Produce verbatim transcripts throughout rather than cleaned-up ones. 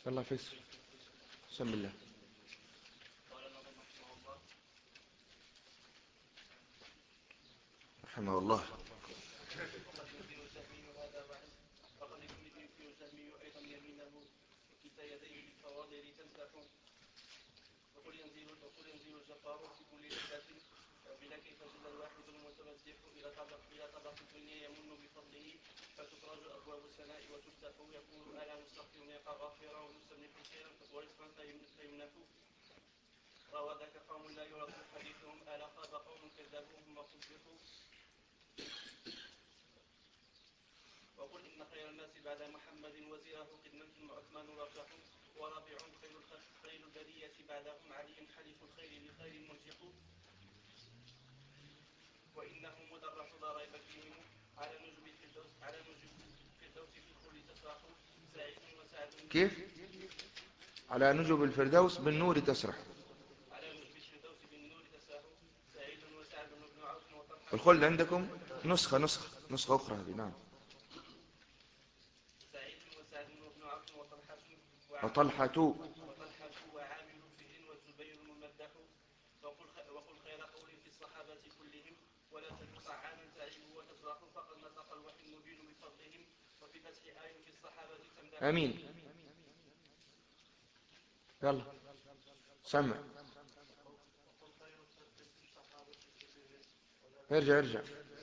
يلا فيصل، بسم الله. رحمه الله. وقد ينزل الجهمي هذا واحد، وقد ينزل الجهمي أيضا يمينه وكلتا يديه بالفواضل تمسح. وقل ينزل وقل ينزل الجبار في كل ليلة بلا كيف جل الواحد المتمسح إلى طبق إلى طبق الدنيا يمن بفضله فتفرج أبواب السماء وتفتح. يقول ألا مستغفر يلقى غافرا ومستملك خيرا ورزقا فيمنح. روى ذاك قوم لا يرد حديثهم ألا خاب قوم كذبوهم وقبحوا. وقل إن خير الناس بعد محمد وزيره خدمة وعثمان رجح ورابعهم خير خير البرية بعدهم علي حليف الخير بخير مرجح. وإنهم مدرس لا ريب فيهم على نجب الفردوس على نجب الفردوس في الخلد تسرح. سعيد وسعد كيف؟ على نجب الفردوس بالنور تسرح. على نجب الفردوس بالنور تسرح. سعيد وسعد بن عوف وطلحة. الخلد عندكم نسخة نسخة نسخة أخرى هذه. نعم. سعيد وسعد بن عوف وطلحة وطلحة وطلحة وعامر فهر والزبير الممدح. وقل وقل خير قول في الصحابة كلهم ولا تجد طعاما تعيب وتجرح فقد نطق الوحي المبين بفضلهم وفي فتح آي في الصحابة تمدح. أمين. يلا سمع. وقل خير الخلق في الصحابة كلهم ارجع ارجع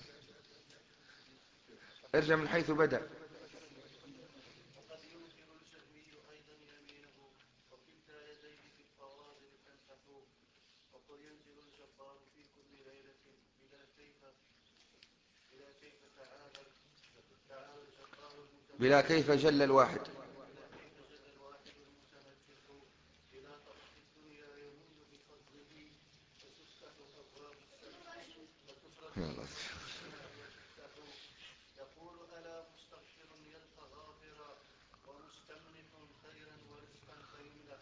ارجع من حيث بدأ. وقد ينكر الجهمي أيضا يمينه وكلتا يديه بالفواضل تمسح. وقل ينزل الجبار في كل ليلة بلا كيف بلا كيف تعالى تعالى الجبار المتمسح. بلا كيف جل الواحد. بلا كيف جل الواحد المتمسح إلى طبق الدنيا يمن بفضله فتفتح أبواب السماء فتفرج أبواب السماء وتفتح. يقول ألا مستغفر يلقى غافرا ومستمنح خيرا ورزقا فيمنح.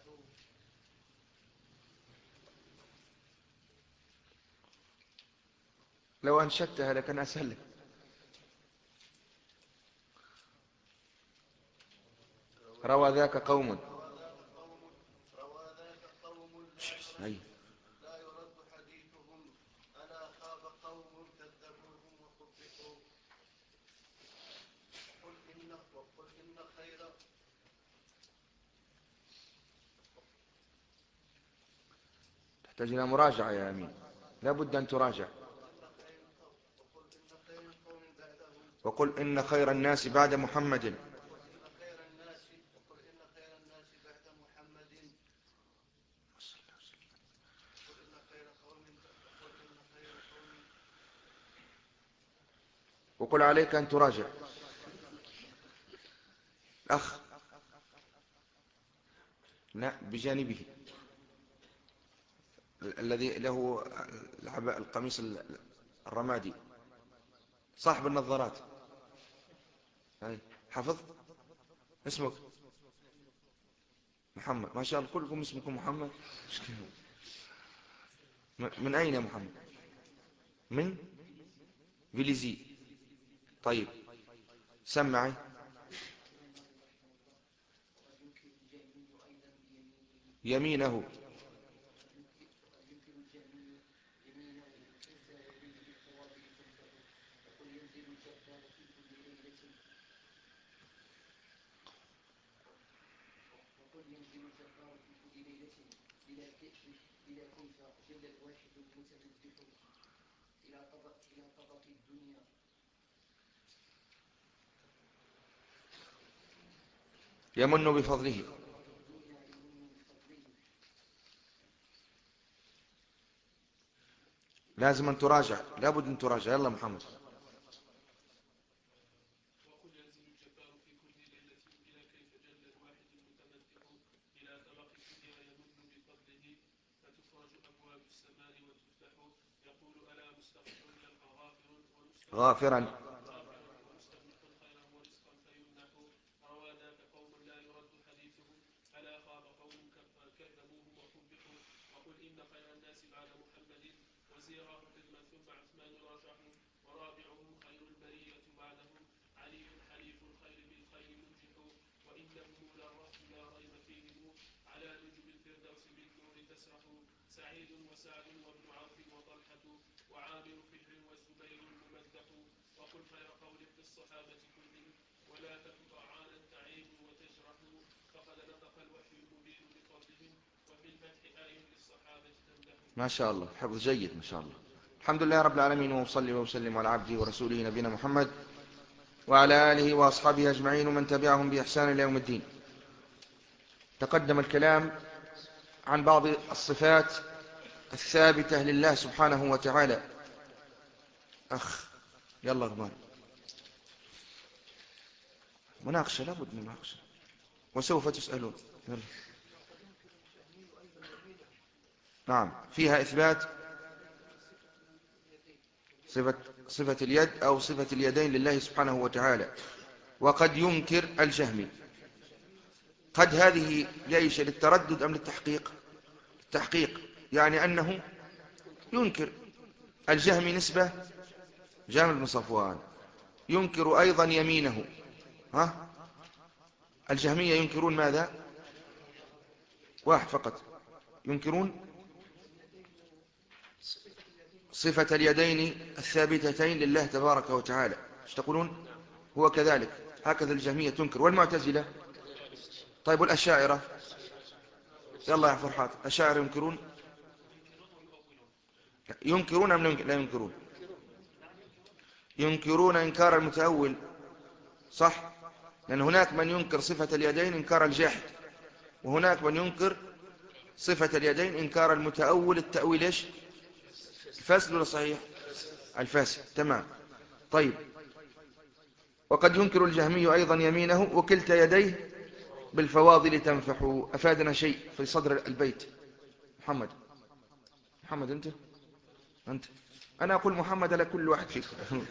لو أنشدتها لكان أسهل لك. روى ذاك قوم. روى ذاك قوم روى ذاك قوم لا أي. يرد لا يرد حديثهم ألا خاب قوم كذبوهم وقبحوا. وقل إن وقل إن خير تحتاج إلى مراجعة يا أمين، لا بد أن تراجع. وقل إن خير وقل إن خير القوم بعدهم وقل إن خير الناس بعد محمد. وقل إن خير الناس وقل إن خير الناس بعد محمد. وقل إن خير قوم وقل إن خير قوم وقل عليك أن تراجع. أخ، لا بجانبه الذي له العباء القميص الرمادي صاحب النظارات. حفظ اسمك محمد، ما شاء الله كلكم اسمكم محمد. من أين يا محمد؟ من فيليزي. طيب سمعي. يمينه. وقل ينزل الجبار في كل ليلة بلا كيف بلا كيف جل الواحد المتمدح إلى طبق إلى طبق الدنيا يمن بفضله. الدنيا يمن بفضله. لازم أن تراجع، لابد أن تراجع. يلا محمد. وقل ينزل الجبار في كل ليلة بلا كيف جل الواحد المتمدح إلى طبق الدنيا يمن بفضله فتفرج أبواب السماء وتفتح. يقول ألا مستغفر يلقى غافر غافرا. غافرا ومستملك خيرا ورزقا فيمنح. روى ذاك قوم لا يرد حديثهم ألا خاب قوم كذبوهم وقبحوا. وقل إن خير الناس بعد محمد وزيره خدمة ثم عثمان راجح. ورابعهم خير البرية بعدهم علي حليف الخير بالخير منجح. وإنهم للرهط لا ريب فيهم تسرح سعيد وسعد وابن عوف وطلحة وعامر فهر والزبير الممدح وقل خير قول في الصحابة كلهم ولا تك طعانا تعيب وتجرح فقد نطق الوحي المبين بفضلهم وفي الفتح آي للصحابة تمدح. ما شاء الله، حفظ جيد ما شاء الله. الحمد لله رب العالمين، وصلي وسلم على عبده ورسوله نبينا محمد وعلى آله وأصحابه أجمعين ومن تبعهم بإحسان إلى يوم الدين. تقدم الكلام عن بعض الصفات الثابتة لله سبحانه وتعالى. أخ يلا غبان، مناقشة، لابد من مناقشة وسوف تسألون. يلا. نعم، فيها إثبات صفة, صفة اليد أو صفة اليدين لله سبحانه وتعالى. وقد ينكر الجهمي. قد هذه ليش للتردد أم للتحقيق؟ التحقيق، يعني أنه ينكر. الجهمي نسبة جامل بن صفوان، ينكر أيضا يمينه. ها؟ الجهمية ينكرون ماذا؟ واحد فقط، ينكرون صفة اليدين الثابتتين لله تبارك وتعالى. ايش تقولون؟ هو كذلك، هكذا الجهمية تنكر. والمعتزلة؟ طيب والأشاعرة؟ يلا يا فرحات، الأشاعرة ينكرون؟ ينكرون أم لا ينكرون؟ ينكرون إنكار المتأول، صح؟ لأن هناك من ينكر صفة اليدين إنكار الجاحد، وهناك من ينكر صفة اليدين إنكار المتأول. التأويل إيش؟ الفاسد ولا صحيح؟ الفاسد، تمام. طيب، وقد ينكر الجهمي أيضا يمينه وكلتا يديه بالفواضل تنفح. أفادنا شيء في صدر البيت. محمد، محمد أنت أنت أنا أقول محمد على كل واحد فيكم.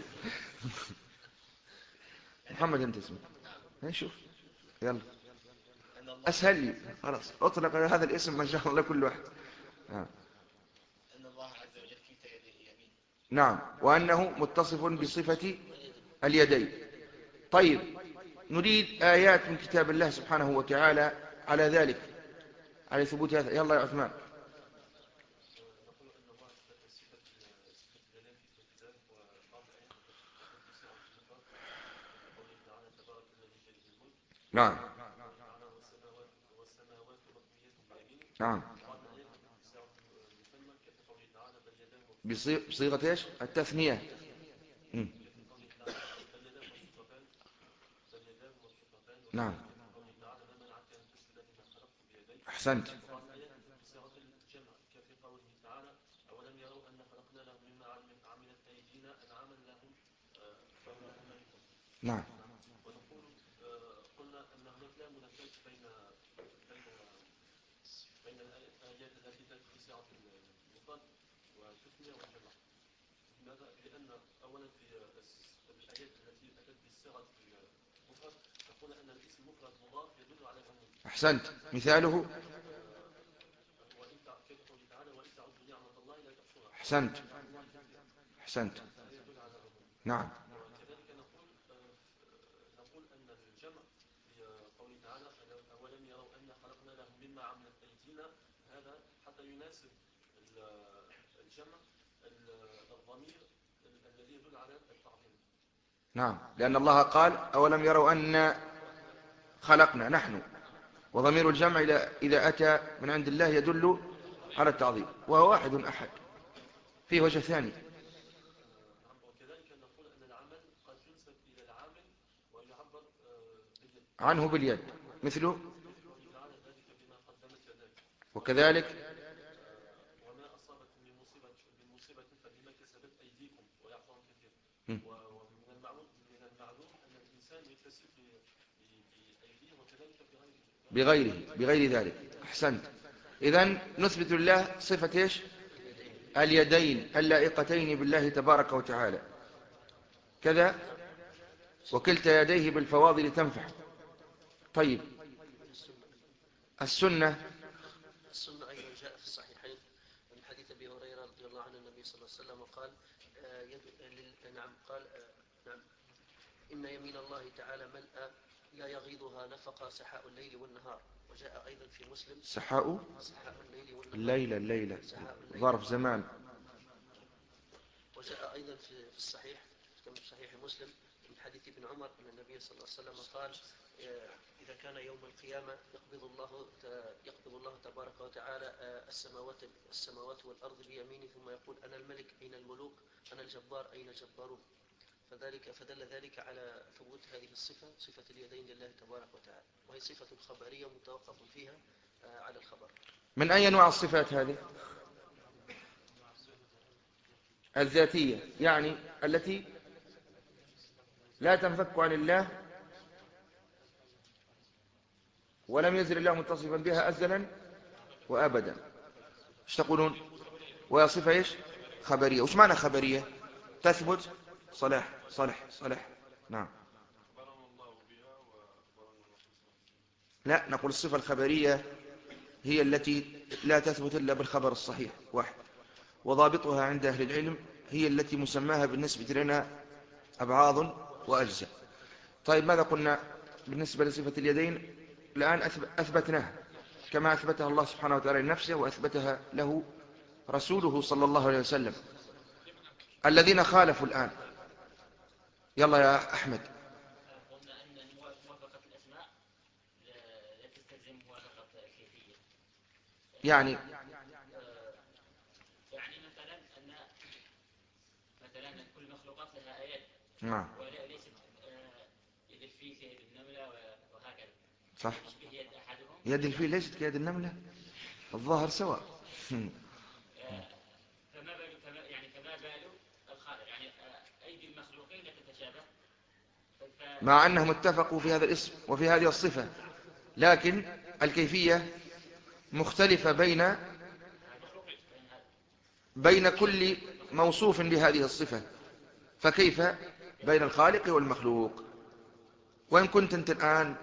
محمد أنت اسمك، نشوف. يلا، أسهل لي خلاص، أطلق هذا الاسم ما شاء الله كل واحد. آه. أن الله عز وجل كلتا يديه يمين. نعم، وأنه متصف بصفة اليدين. طيب، نريد آيات من كتاب الله سبحانه وتعالى على ذلك، على ثبوت هذا. يلا يا عثمان. نقول أن الله أثبت صفة صفة اليدين في الالتزام وبعض الآيات أتت بصيغة المفرد كقوله تعالى تبارك الذي بيده الملك. نعم قوله تعالى والسماوات والسماوات مطويات بيمينه. نعم، وبعض الآيات أتت بصيغة المثنى كقوله تعالى بل يداه بصي- مبسوطتان. بصيغة ايش؟ التثنية. مم. كقوله تعالى بل يداه مبسوطتان بل يداه مبسوطتان. نعم، وكذلك في قوله تعالى ما منعك أن تسجد لما خلقت بيدي. أحسنت. وبعض الآيات أتت بصيغة الجمع كفي قوله تعالى أولم يروا أن خلقنا لهم مما عملت أيدينا أنعاما لهم آه، فهم لها مالكون. نعم ونقول آه، قلنا أن هناك لا منافاة بين بين بين الآيات التي تأتي بصيغة المفرد والتثنية والجمع. لماذا؟ لأن أولا في الآيات التي أتت بصيغة المفرد نقول أن الاسم مفرد مضاف يدل على العموم. أحسنت. مثاله؟ وإن كيف قوله تعالى وإن تعدوا نعمة الله لا تحصوها. أحسنت نعم الله كثيرة. أحسنت. فهذا يدل على العموم. نعم وكذلك نقول نقول أن الجمع في قوله تعالى أولم يروا أن خلقنا لهم مما عملت أيدينا. هذا حتى يناسب الجمع الضمير الذي يدل على التعظيم. نعم، لأن الله قال أولم يروا أن خلقنا نحن، وضمير الجمع إذا أتى من عند الله يدل على التعظيم، وهو واحد أحد. فيه وجه ثاني. وكذلك نقول أن العمل قد ينسب إلى العامل ويعبر باليد عنه باليد، مثله مثل قوله تعالى ذلك بما قدمت يداك. وكذلك وما أصابكم من مصيبة من مصيبة فبما كسبت أيديكم ويعفو عن كثير. م. ومن المعلوم من المعلوم أن الإنسان يكتسب بأيديه وكذلك بغيره بغيره بغير ذلك. أحسنت. إذن نثبت لله صفة إيش؟ اليدين اللائقتين بالله تبارك وتعالى كذا، وكلتا يديه بالفواضل تنفح. طيب، السنة. السنة أيضا جاء في الصحيحين من حديث أبي هريرة رضي الله عنه النبي صلى الله عليه وسلم وقال آه يد... نعم قال آه نعم إن يمين الله تعالى ملأ لا يغيضها نفق سحاء الليل والنهار. وجاء أيضا في مسلم سحاء سحاء الليل والنهار. الليلة الليلة سحاء الليل. ظرف زمان. وجاء أيضا في في الصحيح كما في صحيح مسلم من حديث ابن عمر أن النبي صلى الله عليه وسلم قال إذا كان يوم القيامة يقبض الله يقبض الله تبارك وتعالى السماوات السماوات والأرض بيمينه ثم يقول أنا الملك أين الملوك أنا الجبار أين الجبارون. فذلك فدل ذلك على ثبوت هذه الصفة صفة اليدين لله تبارك وتعالى، وهي صفة خبرية متوقف فيها على الخبر. من أي أنواع الصفات هذه؟ الذاتية، يعني التي لا تنفك عن الله ولم يزل الله متصفا بها أزلا وأبدا. ايش تقولون؟ وهي صفة ايش؟ خبرية. وش معنى خبرية؟ تثبت صلاح صالح صالح. نعم. لا، نقول الصفة الخبرية هي التي لا تثبت إلا بالخبر الصحيح واحد. وضابطها عند أهل العلم هي التي مسماها بالنسبة لنا أبعاض وأجزاء. طيب ماذا قلنا بالنسبة لصفة اليدين؟ الآن أثبتناها كما أثبتها الله سبحانه وتعالى لنفسه وأثبتها له رسوله صلى الله عليه وسلم. الذين خالفوا الآن، يلا يا أحمد. قلنا أن موافقة الأسماء لا تستلزم موافقة الكيفية. يعني يعني مثلا أن مثلا كل المخلوقات لها آيات. نعم. وليست يد الفيل كيد النملة وهكذا. صح. تشبه يد أحدهم. يد الفيل ليست كيد النملة، الظاهر سواء. فما بال فما يعني فما بال الخالق، يعني أيدي المخلوقين لا تتشابه مع أنهم اتفقوا في هذا الاسم وفي هذه الصفة، لكن الكيفية مختلفة بين بين كل موصوف بهذه الصفة. فكيف بين الخالق والمخلوق؟ وإن كنت أنت الآن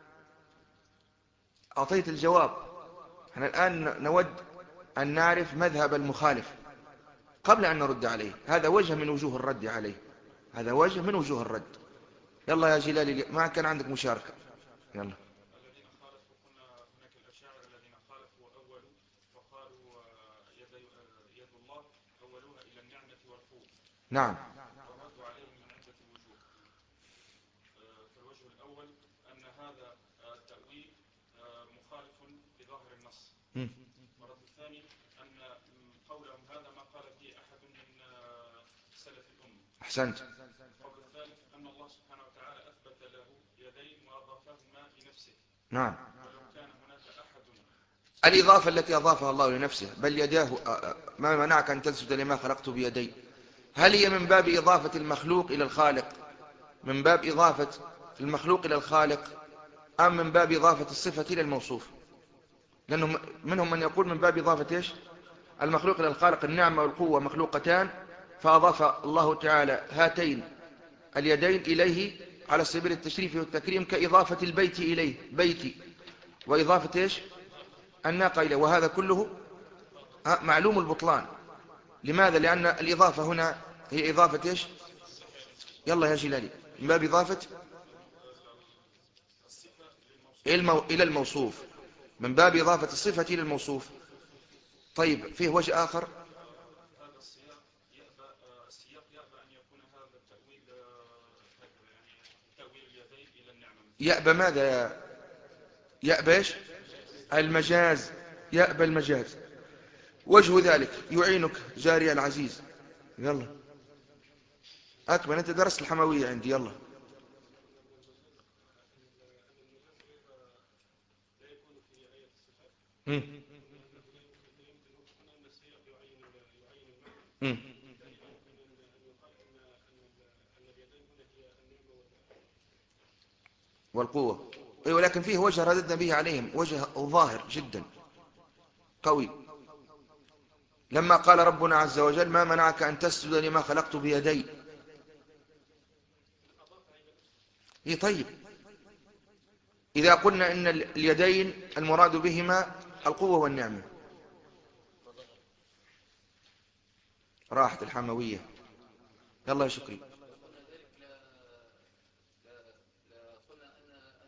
أعطيت الجواب، احنا الآن نود أن نعرف مذهب المخالف قبل أن نرد عليه. هذا وجه من وجوه الرد عليه، هذا وجه من وجوه الرد. يلا يا جلالي، ما كان عندك مشاركة. يلا. الذين خالفوا قلنا هناك الأشاعرة الذين خالفوا أولوا فقالوا يد يد الله أولوها إلى النعمة والقوة. نعم. وردوا عليهم من عدة وجوه. فالوجه الأول أن هذا التأويل مخالف لظاهر النص. والرد الثاني أن قولهم هذا ما قال به أحد من سلف الأمة. أحسنت. القول الثالث أن الله سبحانه وتعالى أثبت له يدين وأضافهما لنفسه. نعم. ولو كان هناك أحد. الإضافة التي أضافها الله لنفسه، بل يداه ما منعك أن تسجد لما خلقت بيدي، هل هي من باب إضافة المخلوق إلى الخالق، من باب إضافة المخلوق إلى الخالق، أم من باب إضافة الصفة إلى الموصوف؟ لأنه منهم من يقول من باب إضافة إيش؟ المخلوق إلى الخالق. النعمة والقوة مخلوقتان، فأضاف الله تعالى هاتين اليدين إليه على سبيل التشريف والتكريم، كإضافة البيت إليه بيتي، وإضافة إيش؟ الناقة إليه. وهذا كله معلوم البطلان. لماذا؟ لأن الإضافة هنا هي إضافة إيش؟ يلا يا جلالي، من باب إضافة إلى الموصوف، من باب إضافة الصفة إلى الموصوف. طيب فيه وجه آخر. هذا السياق يأبى السياق يأبى أن يكون هذا التأويل هكذا، يعني تأويل اليدين إلى النعمة. يأبى ماذا يا يأبى إيش؟ المجاز. يأبى المجاز. وجه ذلك يعينك جاري العزيز. يلا أكمل، أنت درست الحموية عندي. يلا. مم. مم. والقوة. أي، ولكن فيه وجه رددنا به عليهم، وجه ظاهر جدا قوي. لما قال ربنا عز وجل ما منعك أن تسجد لما خلقت بيدي. إيه طيب، إذا قلنا إن اليدين المراد بهما القوة والنعمة. راحت الحموية. يلا يا شكري. قلنا ذلك لا لا لا قلنا أن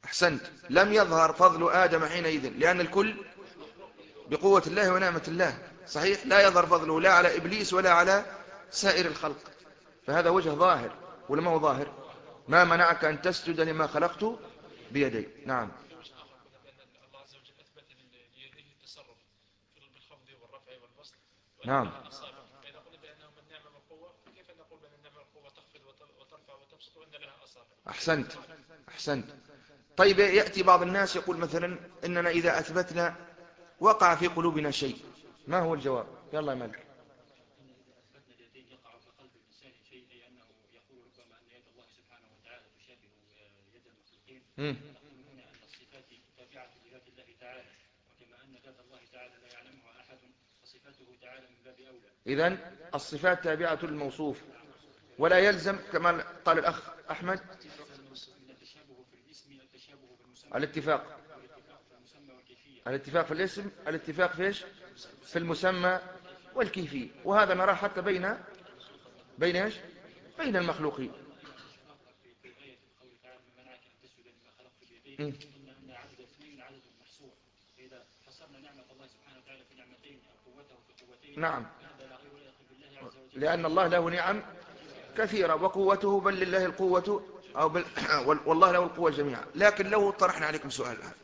أحسنت. لم يظهر فضل آدم حينئذ، لأن الكل بقوة الله ونعمة الله، صحيح؟ لا يظهر فضله لا على إبليس ولا على سائر الخلق، فهذا وجه ظاهر ولا ما هو ظاهر؟ ما منعك أن تسجد لما خلقت بيدي. نعم. الله عز وجل أثبت ليديه التصرف بالخفض والرفع والبسط، نعم. فإذا قلنا بأنه من نعمة والقوة، كيف نقول بأن النعمة والقوة تخفض وترفع وتبسط وأن لها أصابع؟ أحسنت أحسنت. طيب يأتي بعض الناس يقول مثلا إننا إذا أثبتنا وقع في قلوبنا شيء، ما هو الجواب؟ يلا يا مالك. إن إذا أثبتنا اليدين يقع في قلب الإنسان شيء، أي أنه يقول ربما أن يد الله سبحانه وتعالى تشابه يد المخلوقين، فنقول هنا أن الصفات تابعة لذات الله تعالى، وكما أن ذات الله تعالى لا يعلمها أحد فصفاته تعالى من باب أولى. إذن الصفات تابعة للموصوف، ولا يلزم كما قال الأخ أحمد من التشابه في الاسم التشابه في المسمى، الاتفاق والاتفاق في المسمى والكيفية. الاتفاق في الاسم، الاتفاق في ايش؟ في المسمى والكيفية، وهذا نراه حتى بين بين ايش؟ بين المخلوقين. في آية قول تعالى من منعك أن تسجد لما خلقت بيديه، قلنا أن عدد اثنين عدد محصور، فإذا حصرنا نعمة الله سبحانه وتعالى في نعمتين أو قوته في قوتين، نعم، هذا لا غير لا يقل بالله عز وجل، لأن الله له نعم كثيرة وقوته بل لله القوة أو بل والله له القوة جميعا. لكن لو طرحنا عليكم سؤال الآن،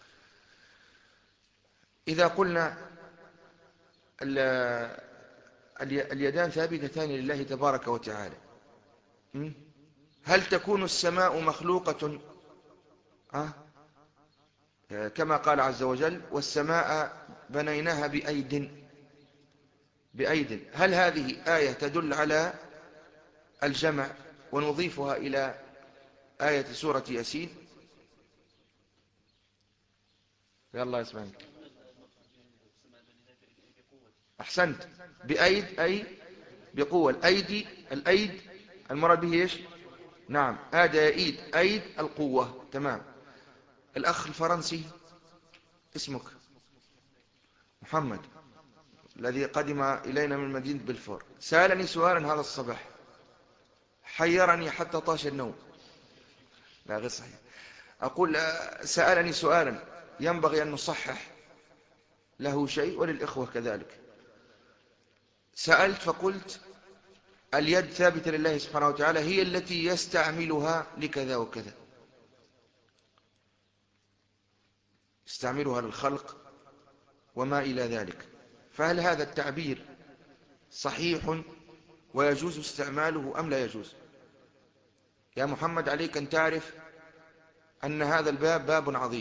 إذا قلنا اليدان ثابتتان لله تبارك وتعالى، هل تكون السماء مخلوقة أه؟ كما قال عز وجل والسماء بنيناها بأيد بأيد، هل هذه آية تدل على الجمع ونضيفها إلى آية سورة ياسين؟ يلا اسمعني. أحسنت. بأيد أي بقوة. الأيدي الأيد المراد به إيش؟ نعم، آدى يأيد أيد القوة. تمام. الأخ الفرنسي اسمك محمد الذي قدم إلينا من مدينة بلفور سألني سؤالا هذا الصباح حيرني حتى طاش النوم. لا غير صحيح. أقول سألني سؤالا ينبغي أن نصحح له شيء وللإخوة كذلك. سألت فقلت اليد ثابتة لله سبحانه وتعالى هي التي يستعملها لكذا وكذا، يستعملها للخلق وما إلى ذلك، فهل هذا التعبير صحيح ويجوز استعماله أم لا يجوز؟ يا محمد عليك أن تعرف أن هذا الباب باب عظيم،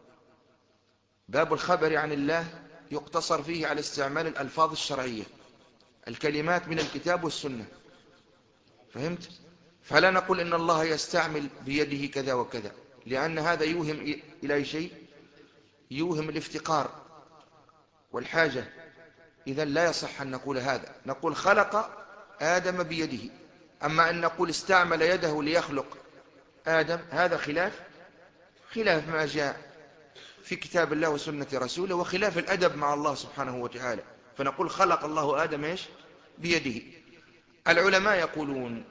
باب الخبر عن الله يقتصر فيه على استعمال الألفاظ الشرعية، الكلمات من الكتاب والسنة، فهمت؟ فلا نقول إن الله يستعمل بيده كذا وكذا، لأن هذا يوهم إلى شيء، يوهم الافتقار والحاجة، إذن لا يصح أن نقول هذا. نقول خلق آدم بيده، أما أن نقول استعمل يده ليخلق آدم هذا خلاف خلاف ما جاء في كتاب الله وسنة رسوله، وخلاف الأدب مع الله سبحانه وتعالى، فنقول خلق الله آدم إيش؟ بيده. العلماء يقولون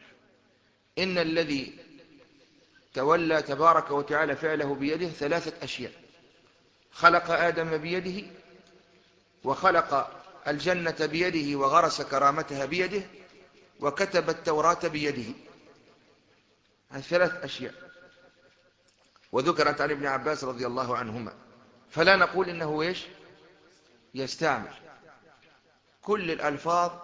إن الذي تولى تبارك وتعالى فعله بيده ثلاثة أشياء: خلق آدم بيده، وخلق الجنة بيده وغرس كرامتها بيده، وكتب التوراة بيده. هذه ثلاث أشياء وذكرت عن ابن عباس رضي الله عنهما، فلا نقول إنه إيش؟ يستعمل. كل الألفاظ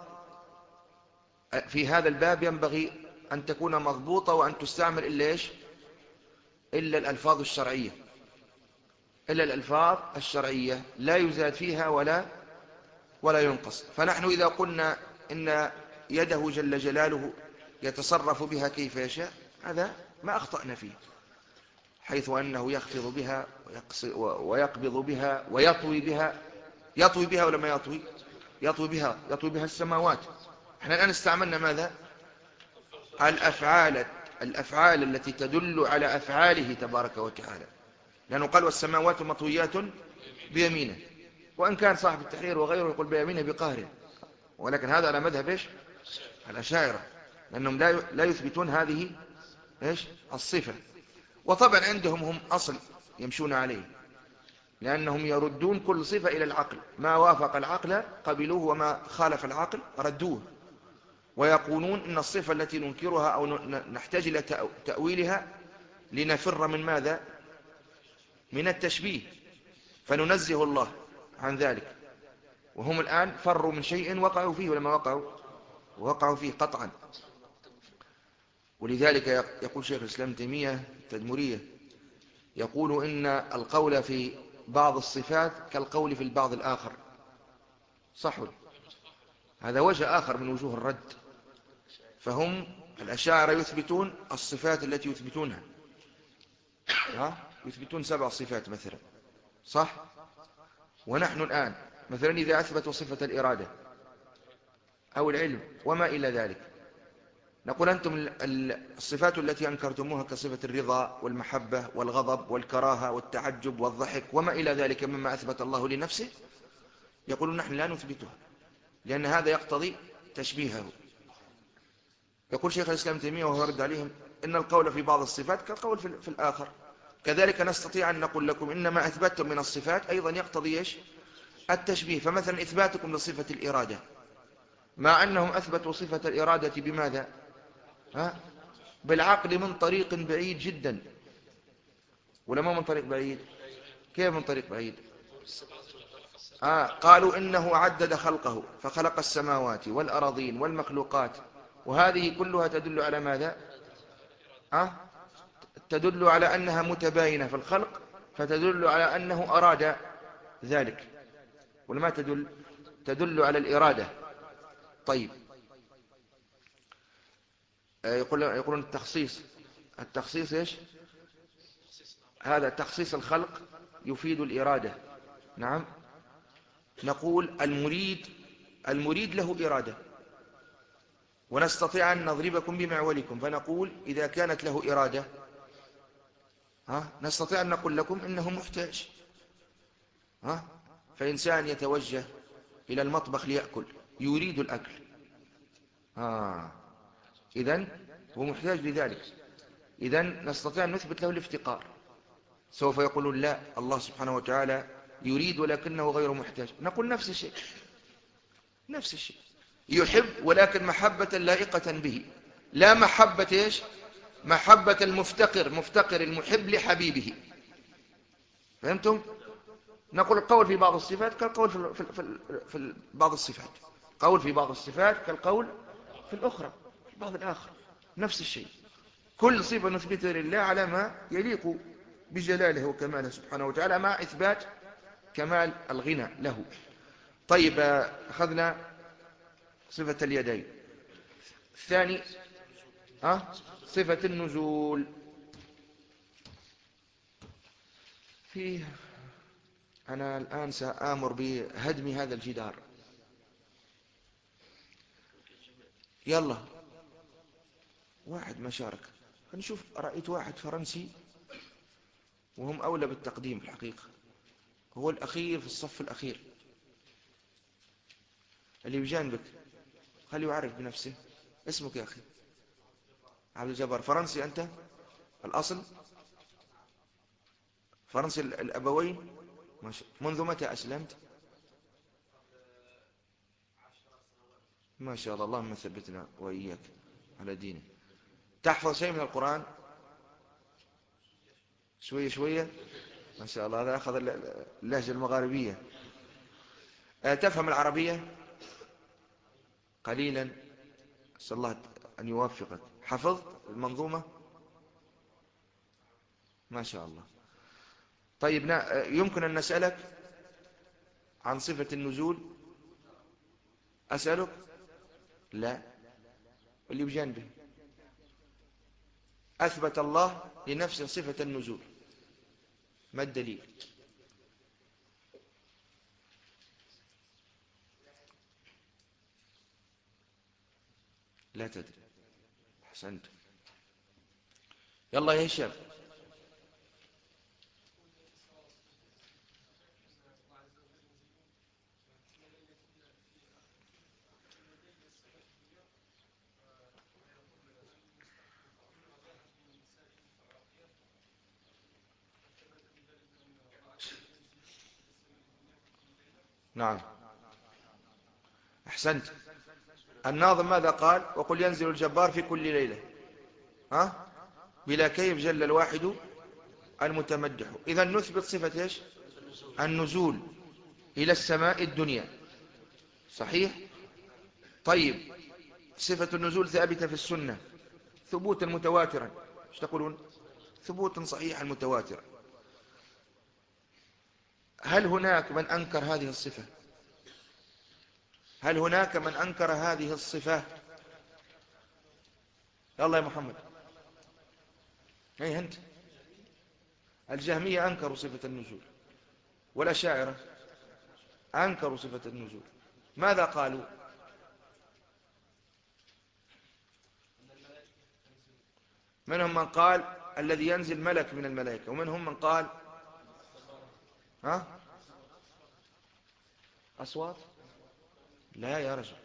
في هذا الباب ينبغي أن تكون مضبوطة وأن تستعمل إلا إيش؟ إلا الألفاظ الشرعية، إلا الألفاظ الشرعية لا يزاد فيها ولا ولا ينقص. فنحن إذا قلنا إن يده جل جلاله يتصرف بها كيف يشاء، هذا ما أخطأنا فيه، حيث أنه يخفض بها ويقبض بها ويطوي بها. يطوي بها ولا ما يطوي؟ يطوي بها، يطوي بها السماوات. احنا الآن استعملنا ماذا؟ الأفعال الأفعال التي تدل على أفعاله تبارك وتعالى، لأنه قال والسماوات مطويات بيمينه، وإن كان صاحب التحرير وغيره يقول بيمينه بقهره، ولكن هذا على مذهب إيش؟ الأشاعرة، لأنهم لا لا يثبتون هذه إيش؟ الصفة. وطبعا عندهم هم أصل يمشون عليه، لأنهم يردون كل صفة إلى العقل، ما وافق العقل قبلوه وما خالف العقل ردوه، ويقولون إن الصفة التي ننكرها أو نحتاج إلى تأويلها لنفر من ماذا؟ من التشبيه، فننزه الله عن ذلك. وهم الآن فروا من شيء وقعوا فيه ولما وقعوا وقعوا فيه قطعا. ولذلك يقول شيخ الإسلام تيمية التدمرية، يقول إن القول في بعض الصفات كالقول في البعض الآخر. صح، هذا وجه آخر من وجوه الرد. فهم الأشاعرة يثبتون الصفات التي يثبتونها، ها؟ يثبتون سبع صفات مثلا، صح؟ ونحن الآن مثلا إذا أثبتوا صفة الإرادة أو العلم وما إلى ذلك، نقول أنتم الصفات التي أنكرتموها كصفة الرضا والمحبة والغضب والكراهة والتعجب والضحك وما إلى ذلك مما أثبت الله لنفسه، يقولون نحن لا نثبتها لأن هذا يقتضي تشبيهه. يقول شيخ الإسلام تيمية وهو يرد عليهم إن القول في بعض الصفات كالقول في الآخر. كذلك نستطيع أن نقول لكم إن ما أثبتتم من الصفات أيضا يقتضي إيش؟ التشبيه. فمثلا إثباتكم لصفة الإرادة، مع أنهم أثبتوا صفة الإرادة بماذا؟ ها؟ بالعقل من طريق بعيد جدا، ولا ما من طريق بعيد؟ كيف من طريق بعيد؟ آه قالوا إنه عدد خلقه فخلق السماوات والأراضين والمخلوقات، وهذه كلها تدل على ماذا؟ آه تدل على أنها متباينة في الخلق، فتدل على أنه أراد ذلك، ولا ما تدل؟ تدل على الإرادة. طيب، يقول يقولون التخصيص، التخصيص إيش؟ هذا تخصيص الخلق يفيد الإرادة. نعم، نقول المريد المريد له إرادة، ونستطيع أن نضربكم بمعولكم فنقول إذا كانت له إرادة، ها نستطيع أن نقول لكم إنه محتاج. ها فإنسان يتوجه إلى المطبخ ليأكل، يريد الأكل، ها إذن هو محتاج لذلك، إذن نستطيع أن نثبت له الافتقار. سوف يقولون لا، الله سبحانه وتعالى يريد ولكنه غير محتاج. نقول نفس الشيء، نفس الشيء، يحب ولكن محبة لائقة به، لا محبة إيش؟ محبة المفتقر، مفتقر المحب لحبيبه. فهمتم؟ نقول القول في بعض الصفات كالقول في, في, في, في بعض الصفات، قول في بعض الصفات كالقول في الأخرى في بعض الآخر، نفس الشيء. كل صفة نثبتها لله على ما يليق بجلاله وكماله سبحانه وتعالى، مع إثبات كمال الغنى له. طيب، أخذنا صفة اليدين. الثاني أه؟ صفة النزول. فيه أنا الآن سآمر بهدم هذا الجدار. يلا، واحد ما شارك. نشوف، رأيت واحد فرنسي وهم أولى بالتقديم الحقيقة، هو الأخير في الصف الأخير اللي بجانبك، خليه يعرف بنفسه. اسمك يا أخي؟ عبد الجبار. فرنسي أنت الأصل؟ فرنسي الأبوين؟ ما شاء. منذ متى أسلمت؟ ما شاء الله، اللهم ثبتنا وإياك على دينه. تحفظ شيء من القرآن؟ شوية شوية ما شاء الله، هذا أخذ اللهجة المغاربية. تفهم العربية قليلا؟ أسأل الله أن يوفقك. حفظت المنظومة؟ ما شاء الله. طيب، يمكن أن نسألك عن صفة النزول؟ أسألك؟ لا، اللي بجانبه أثبت الله لنفسه صفة النزول، ما الدليل؟ لا تدري. أحسنت. يلا يا هشام. نعم أحسنت. الناظم ماذا قال؟ وقل ينزل الجبار في كل ليلة ها بلا كيف جل الواحد المتمدح. إذا نثبت صفة إيش؟ النزول إلى السماء الدنيا، صحيح؟ طيب صفة النزول ثابتة في السنة ثبوتا متواترا، ايش تقولون؟ ثبوتا صحيحا متواترا. هل هناك من أنكر هذه الصفة؟ هل هناك من أنكر هذه الصفة؟ يلا يا محمد. اي أنت. الجهمية أنكروا صفة النزول، والأشاعرة أنكروا صفة النزول. ماذا قالوا؟ منهم من قال الذي ينزل ملك من الملائكة، ومنهم من قال ها أصوات. لا يا رجل.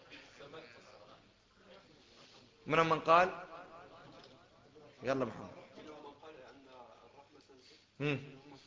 منهم من قال يلا محمد. مم.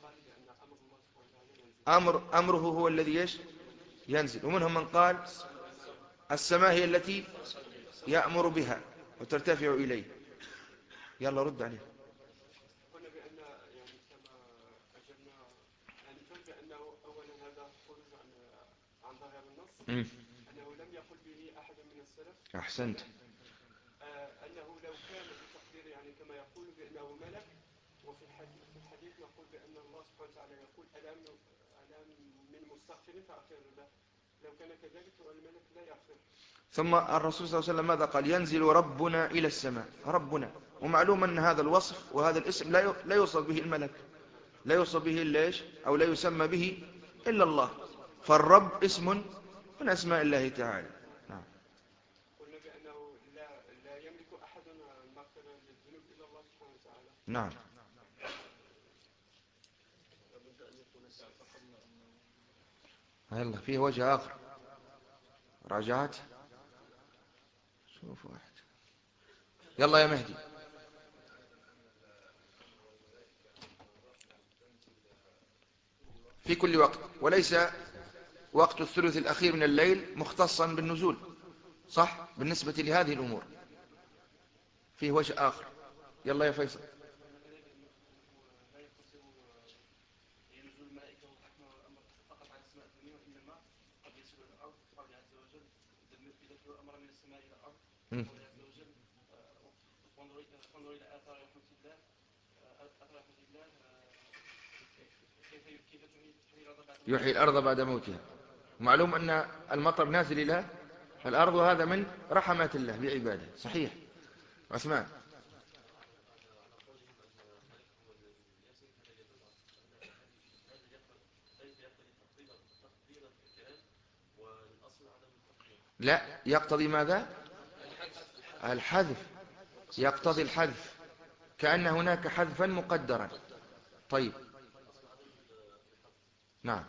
أمر أمره هو الذي يش ينزل. ومنهم من قال السماء هي التي يأمر بها وترتفع إليه. يلا رد عليه. قلنا بأن يعني كما أجبنا يعني نقول بأنه أولا هذا خروج عن عن ظاهر النص، مم. أنه لم يقل به أحد من السلف. أحسنت. آه أنه لو كان بتقدير يعني كما يقول بأنه ملك، وفي الحديث في الحديث نقول بأن الله سبحانه وتعالى يقول ألم ألم من مستغفر فأغفر له. لو كان كذلك والملك لا يغفر. ثم الرسول صلى الله عليه وسلم ماذا قال؟ ينزل ربنا إلى السماء. ربنا، ومعلوم أن هذا الوصف وهذا الاسم لا لا يوصف به الملك، لا يوصف به إلا إيش؟ أو لا يسمى به إلا الله. فالرب اسم من أسماء الله تعالى. نعم. قلنا بأنه لا لا يملك أحد مغفرة للذنوب إلا الله سبحانه وتعالى. نعم. يلا فيه وجه آخر. راجعت. شوف واحد. يلا يا مهدي. في كل وقت، وليس وقت الثلث الأخير من الليل مختصا بالنزول، صح؟ بالنسبة لهذه الأمور فيه وجه آخر. يلا يا فيصل. مم. انظر الى اثار رحمه الله اثار رحمه الله كيف كيف تحيي الارض بعد يحيي الأرض بعد موتها. معلوم أن المطر نازل إلى الأرض، وهذا من رحمات الله بعباده، صحيح. عثمان. لا، يقتضي ماذا؟ الحذف. يقتضي الحذف، كأن هناك حذفا مقدرا. طيب. نعم.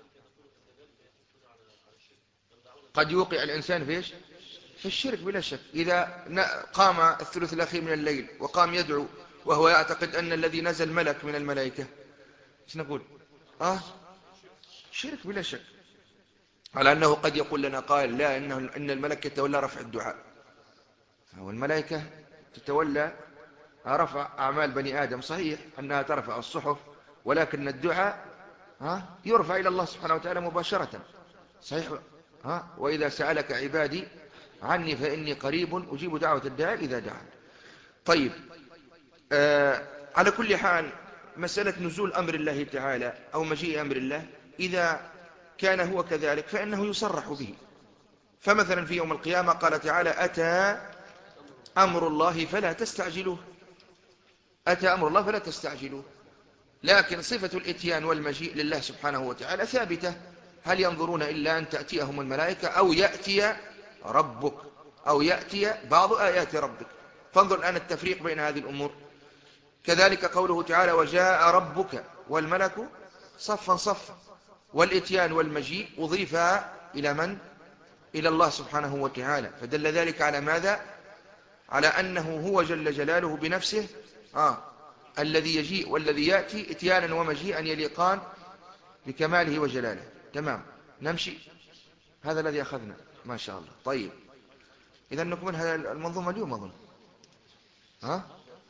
قد يوقع الإنسان في إيش؟ في الشرك بلا شك. إذا قام الثلث الأخير من الليل وقام يدعو وهو يعتقد أن الذي نزل ملك من الملائكة، ايش نقول؟ آه شرك بلا شك. على أنه قد يقول لنا قائل لا، إنه إن الملك يتولى رفع الدعاء، والملائكة تتولى رفع أعمال بني آدم. صحيح أنها ترفع الصحف، ولكن الدعاء ها يرفع إلى الله سبحانه وتعالى مباشرة. صحيح. ها وإذا سألك عبادي عني فإني قريب أجيب دعوة الداعي إذا دعان. طيب. آه على كل حال، مسألة نزول أمر الله تعالى أو مجيء أمر الله، إذا كان هو كذلك فإنه يصرح به. فمثلا في يوم القيامة قال تعالى أتى أمر الله فلا تستعجلوه. أتى أمر الله فلا تستعجلوه. لكن صفة الإتيان والمجيء لله سبحانه وتعالى ثابتة. هل ينظرون إلا أن تأتيهم الملائكة أو يأتي ربك أو يأتي بعض آيات ربك. فانظر الآن التفريق بين هذه الأمور. كذلك قوله تعالى وجاء ربك والملك صفا صفا. والإتيان والمجيء أضيف إلى من؟ إلى الله سبحانه وتعالى. فدل ذلك على ماذا؟ على أنه هو جل جلاله بنفسه آه الذي يجيء والذي يأتي إتيانا ومجيئا يليقان بكماله وجلاله. تمام. نمشي. هذا الذي أخذنا ما شاء الله. طيب إذا نكملها المنظومة اليوم أظن، ها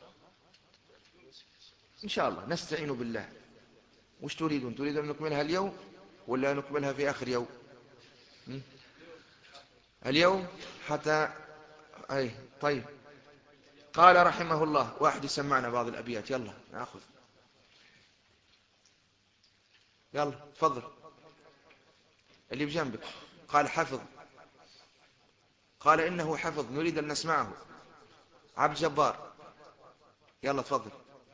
إن شاء الله نستعين بالله. وش تريدون؟ تريدون أن نكملها اليوم ولا نكملها في آخر يوم؟ م? اليوم حتى أي طيب. قال رحمه الله، واحد يسمعنا بعض الأبيات، يلا نأخذ، يلا تفضل اللي بجنبك. قال حفظ، قال إنه حفظ، نريد أن نسمعه. عبد جبار يلا تفضل.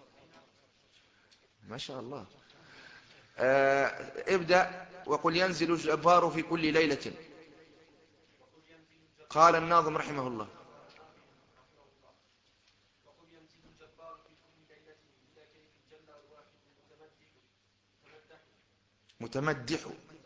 ما شاء الله. آه ابدأ. وقل ينزل الجبار في كل ليلة. قال الناظم رحمه الله، متمدح.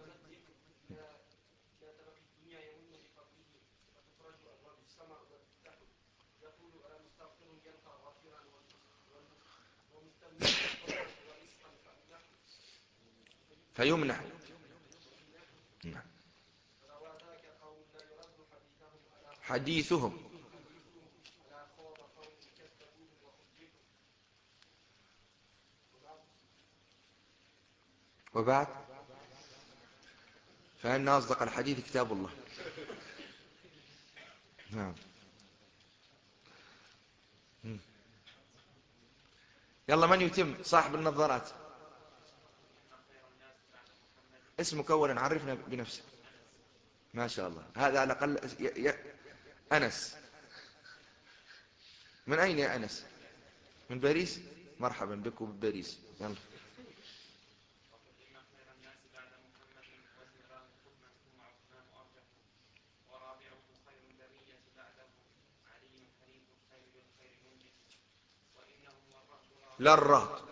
فيمنح. نعم. حديثهم. وبعد فإن أصدق الحديث كتاب الله. نعم. يلا من يتم؟ صاحب النظارات اسمك أولا، عرفنا بنفسك. ما شاء الله، هذا على الأقل ي... ي... أنس. من أين يا أنس؟ من باريس. مرحبا بكم بباريس. يلا. لا الرهط.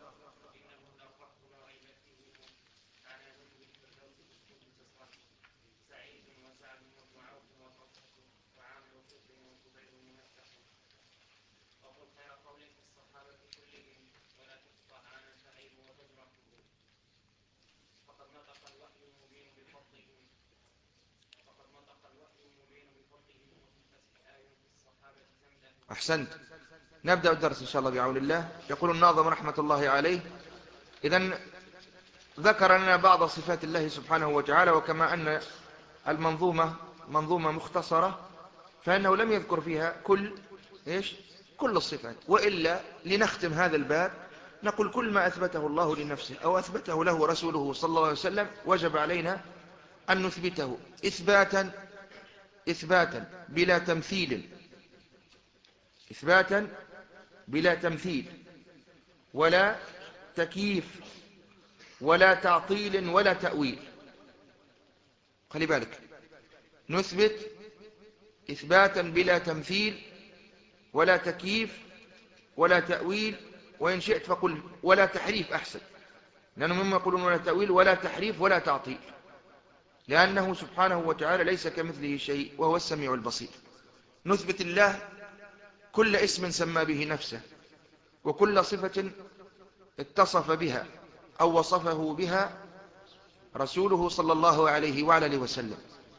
أحسنت. نبدأ الدرس إن شاء الله بعون الله. يقول الناظم رحمة الله عليه، إذن ذكر لنا بعض صفات الله سبحانه وتعالى، وكما أن المنظومة منظومة مختصرة فإنه لم يذكر فيها كل إيش كل الصفات، وإلا لنختم هذا الباب نقول كل ما أثبته الله لنفسه أو أثبته له رسوله صلى الله عليه وسلم وجب علينا أن نثبته إثباتا إثباتا بلا تمثيل، إثباتا بلا تمثيل ولا تكييف ولا تعطيل ولا تأويل. خلي بالك، نثبت إثباتا بلا تمثيل ولا تكييف ولا تأويل، وإن شئت فقل ولا تحريف أحسن، لأنهم مما يقولون ولا تأويل ولا تحريف ولا تعطيل، لأنه سبحانه وتعالى ليس كمثله شيء وهو السميع البصير. نثبت الله كل اسم سمى به نفسه، وكل صفة اتصف بها أو وصفه بها رسوله صلى الله عليه وعلى اله وسلم.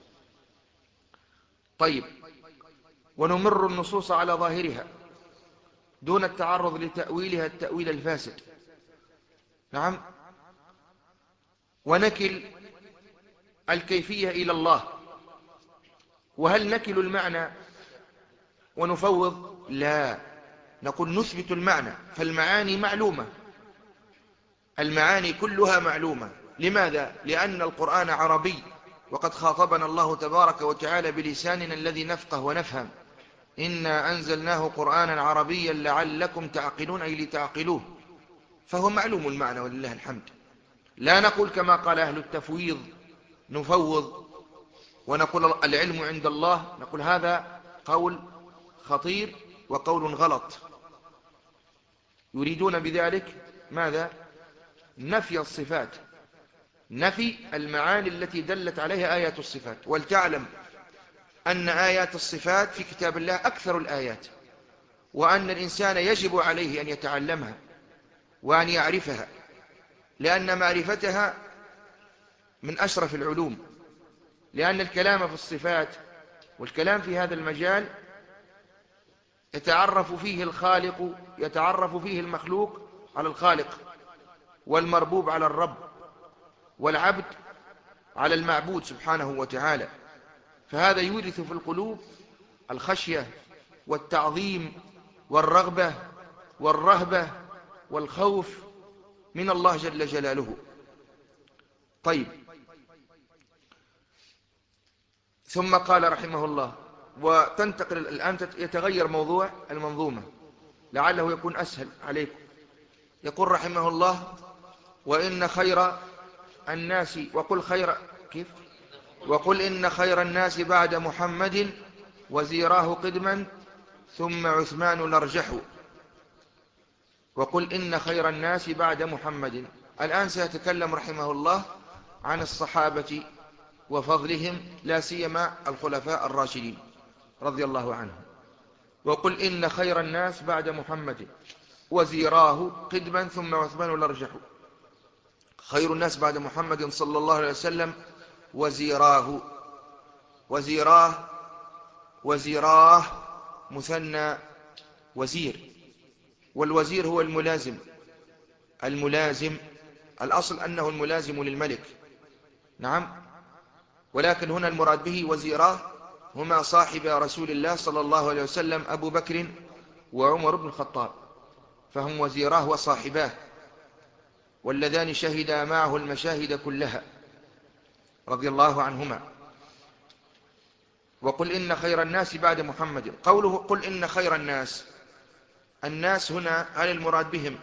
طيب، ونمر النصوص على ظاهرها دون التعرض لتأويلها التأويل الفاسد. نعم. ونكل الكيفية إلى الله. وهل نكل المعنى ونفوض؟ لا، نقول نثبت المعنى، فالمعاني معلومة، المعاني كلها معلومة. لماذا؟ لأن القرآن عربي، وقد خاطبنا الله تبارك وتعالى بلساننا الذي نفقه ونفهم. إنا أنزلناه قرآنا عربيا لعلكم تعقلون، أي لتعقلوه، فهو معلوم المعنى ولله الحمد. لا نقول كما قال أهل التفويض نفوض ونقول العلم عند الله، نقول هذا قول خطير وقول غلط. يريدون بذلك ماذا؟ نفي الصفات، نفي المعاني التي دلت عليها آيات الصفات. ولتعلم أن آيات الصفات في كتاب الله أكثر الآيات، وأن الإنسان يجب عليه أن يتعلمها وأن يعرفها، لأن معرفتها من أشرف العلوم، لأن الكلام في الصفات والكلام في هذا المجال يتعرف فيه الخالق يتعرف فيه المخلوق على الخالق، والمربوب على الرب، والعبد على المعبود سبحانه وتعالى. فهذا يورث في القلوب الخشية والتعظيم والرغبة والرهبة والخوف من الله جل جلاله. طيب، ثم قال رحمه الله، وتنتقل الآن يتغير موضوع المنظومة لعله يكون أسهل عليكم. يقول رحمه الله: وإن خير الناس وقل خير كيف وقل إن خير الناس بعد محمد وزيراه قدما ثم عثمان الأرجح. وقل إن خير الناس بعد محمد. الآن سيتكلم رحمه الله عن الصحابة وفضلهم، لا سيما الخلفاء الراشدين رضي الله عنهم. وقل إن خير الناس بعد محمد وزيراه قدما ثم عثمان الأرجح. خير الناس بعد محمد صلى الله عليه وسلم وزيراه. وزيراه وزيراه مثنى وزير، والوزير هو الملازم. الملازم الأصل أنه الملازم للملك، نعم، ولكن هنا المراد به وزيراه هما صاحب رسول الله صلى الله عليه وسلم أبو بكر وعمر بن الخطاب، فهم وزيراه وصاحباه، واللذان شهدا معه المشاهد كلها رضي الله عنهما. وقل إن خير الناس بعد محمد. قوله قل إن خير الناس، الناس هنا هل المراد بهم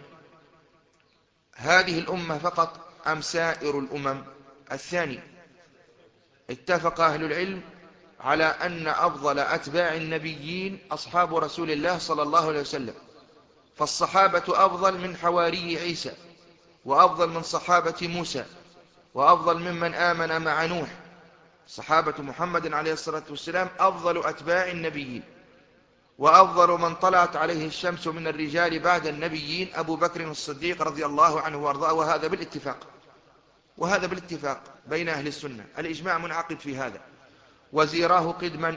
هذه الأمة فقط أم سائر الأمم؟ الثاني. اتفق أهل العلم على أن أفضل أتباع النبيين أصحاب رسول الله صلى الله عليه وسلم، فالصحابة أفضل من حواري عيسى، وأفضل من صحابة موسى، وأفضل ممن آمن مع نوح. صحابة محمد عليه الصلاة والسلام أفضل أتباع النبيين، وأفضل من طلعت عليه الشمس من الرجال بعد النبيين أبو بكر الصديق رضي الله عنه وارضاه، وهذا بالاتفاق وهذا بالاتفاق بين أهل السنة، الإجماع منعقد في هذا. وزيراه قدما.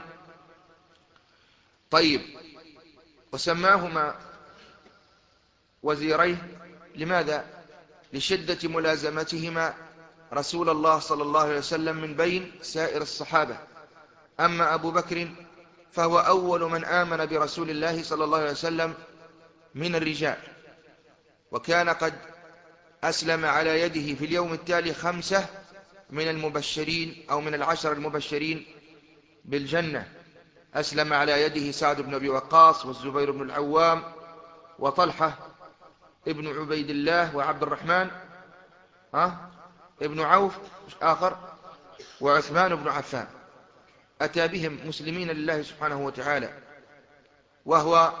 طيب، وسماهما وزيريه لماذا؟ لشدة ملازمتهما رسول الله صلى الله عليه وسلم من بين سائر الصحابة. أما أبو بكر فهو أول من آمن برسول الله صلى الله عليه وسلم من الرجال، وكان قد أسلم على يده في اليوم التالي خمسة من المبشرين أو من العشر المبشرين بالجنة. أسلم على يده سعد بن أبي وقاص والزبير بن العوام وطلحة ابن عبيد الله وعبد الرحمن ها ابن عوف آخر وعثمان بن عفان. أتى بهم مسلمين لله سبحانه وتعالى، وهو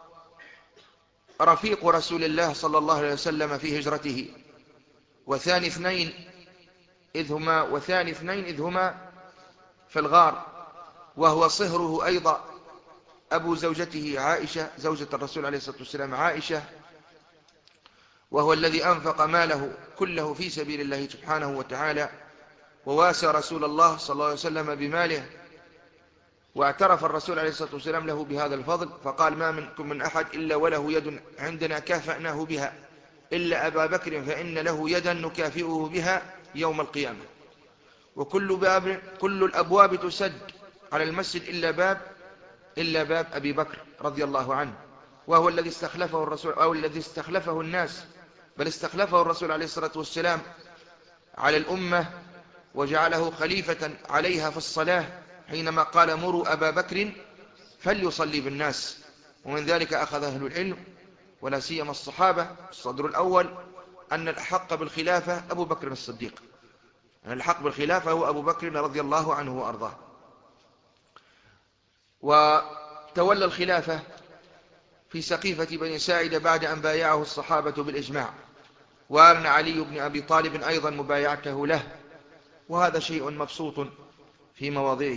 رفيق رسول الله صلى الله عليه وسلم في هجرته، وثاني اثنين إذ هما وثاني اثنين إذ هما في الغار، وهو صهره أيضا أبو زوجته عائشة زوجة الرسول عليه الصلاة والسلام عائشة، وهو الذي أنفق ماله كله في سبيل الله سبحانه وتعالى، وواسى رسول الله صلى الله عليه وسلم بماله، واعترف الرسول عليه الصلاة والسلام له بهذا الفضل، فقال: ما منكم من أحد إلا وله يد عندنا كافأناه بها إلا أبا بكر فإن له يدا نكافئه بها يوم القيامة. وكل باب كل الأبواب تسد على المسجد إلا باب إلا باب أبي بكر رضي الله عنه، وهو الذي استخلفه الرسول أو الذي استخلفه الناس، بل استخلفه الرسول عليه الصلاة والسلام على الأمة وجعله خليفة عليها في الصلاة، حينما قال: مروا أبا بكر فليصلي بالناس. ومن ذلك أخذ أهل العلم ولا سيما الصحابة الصدر الأول أن الأحق بالخلافة أبو بكر الصديق، أن الحق بالخلافة هو أبو بكر رضي الله عنه وأرضاه. وتولى الخلافة في سقيفة بني ساعدة بعد أن بايعه الصحابة بالإجماع، وأعلن علي بن أبي طالب أيضا مبايعته له، وهذا شيء مبسوط في مواضعه.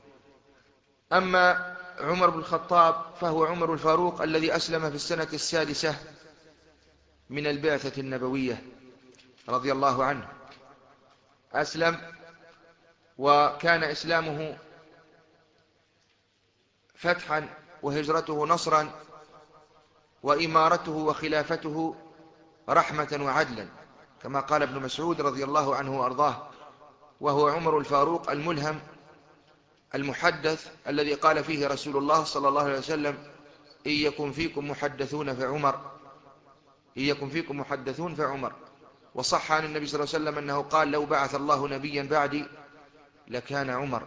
أما عمر بن الخطاب فهو عمر الفاروق الذي أسلم في السنة السادسة من البعثة النبوية رضي الله عنه. أسلم وكان إسلامه فتحا وهجرته نصرا وإمارته وخلافته رحمة وعدلا، كما قال ابن مسعود رضي الله عنه وأرضاه، وهو عمر الفاروق الملهم المحدث الذي قال فيه رسول الله صلى الله عليه وسلم: إن يكن فيكم محدثون فعمر، إن يكن فيكم محدثون فعمر. وصح عن النبي صلى الله عليه وسلم أنه قال: لو بعث الله نبيا بعدي لكان عمر.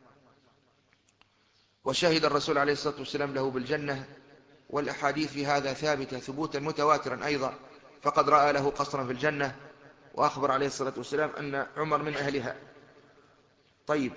وشهد الرسول عليه الصلاة والسلام له بالجنة، والأحاديث في هذا ثابتة ثبوتا متواترا أيضا، فقد رأى له قصرا في الجنة، وأخبر عليه الصلاة والسلام أن عمر من أهلها. طيب،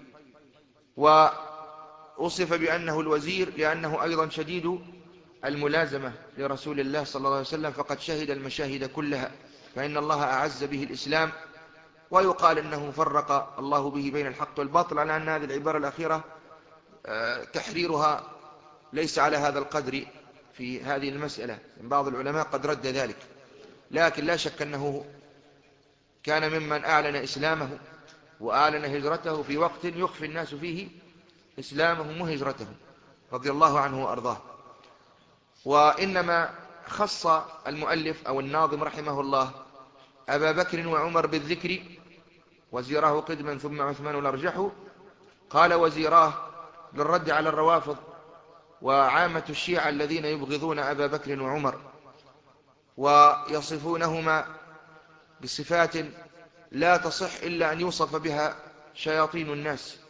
وأصف بأنه الوزير لأنه أيضا شديد الملازمة لرسول الله صلى الله عليه وسلم، فقد شهد المشاهد كلها، فإن الله أعز به الإسلام، ويقال أنه فرق الله به بين الحق والباطل، على أن هذه العبارة الأخيرة تحريرها ليس على هذا القدر في هذه المسألة، بعض العلماء قد رد ذلك، لكن لا شك أنه كان ممن أعلن إسلامه وأعلن هجرته في وقت يخفي الناس فيه إسلامهم وهجرته رضي الله عنه وأرضاه. وإنما خص المؤلف أو الناظم رحمه الله أبا بكر وعمر بالذكر، وزيراه قدما ثم عثمان الأرجح. قال وزيراه للرد على الروافض وعامة الشيعة الذين يبغضون أبا بكر وعمر ويصفونهما بصفات لا تصح إلا أن يوصف بها شياطين الناس،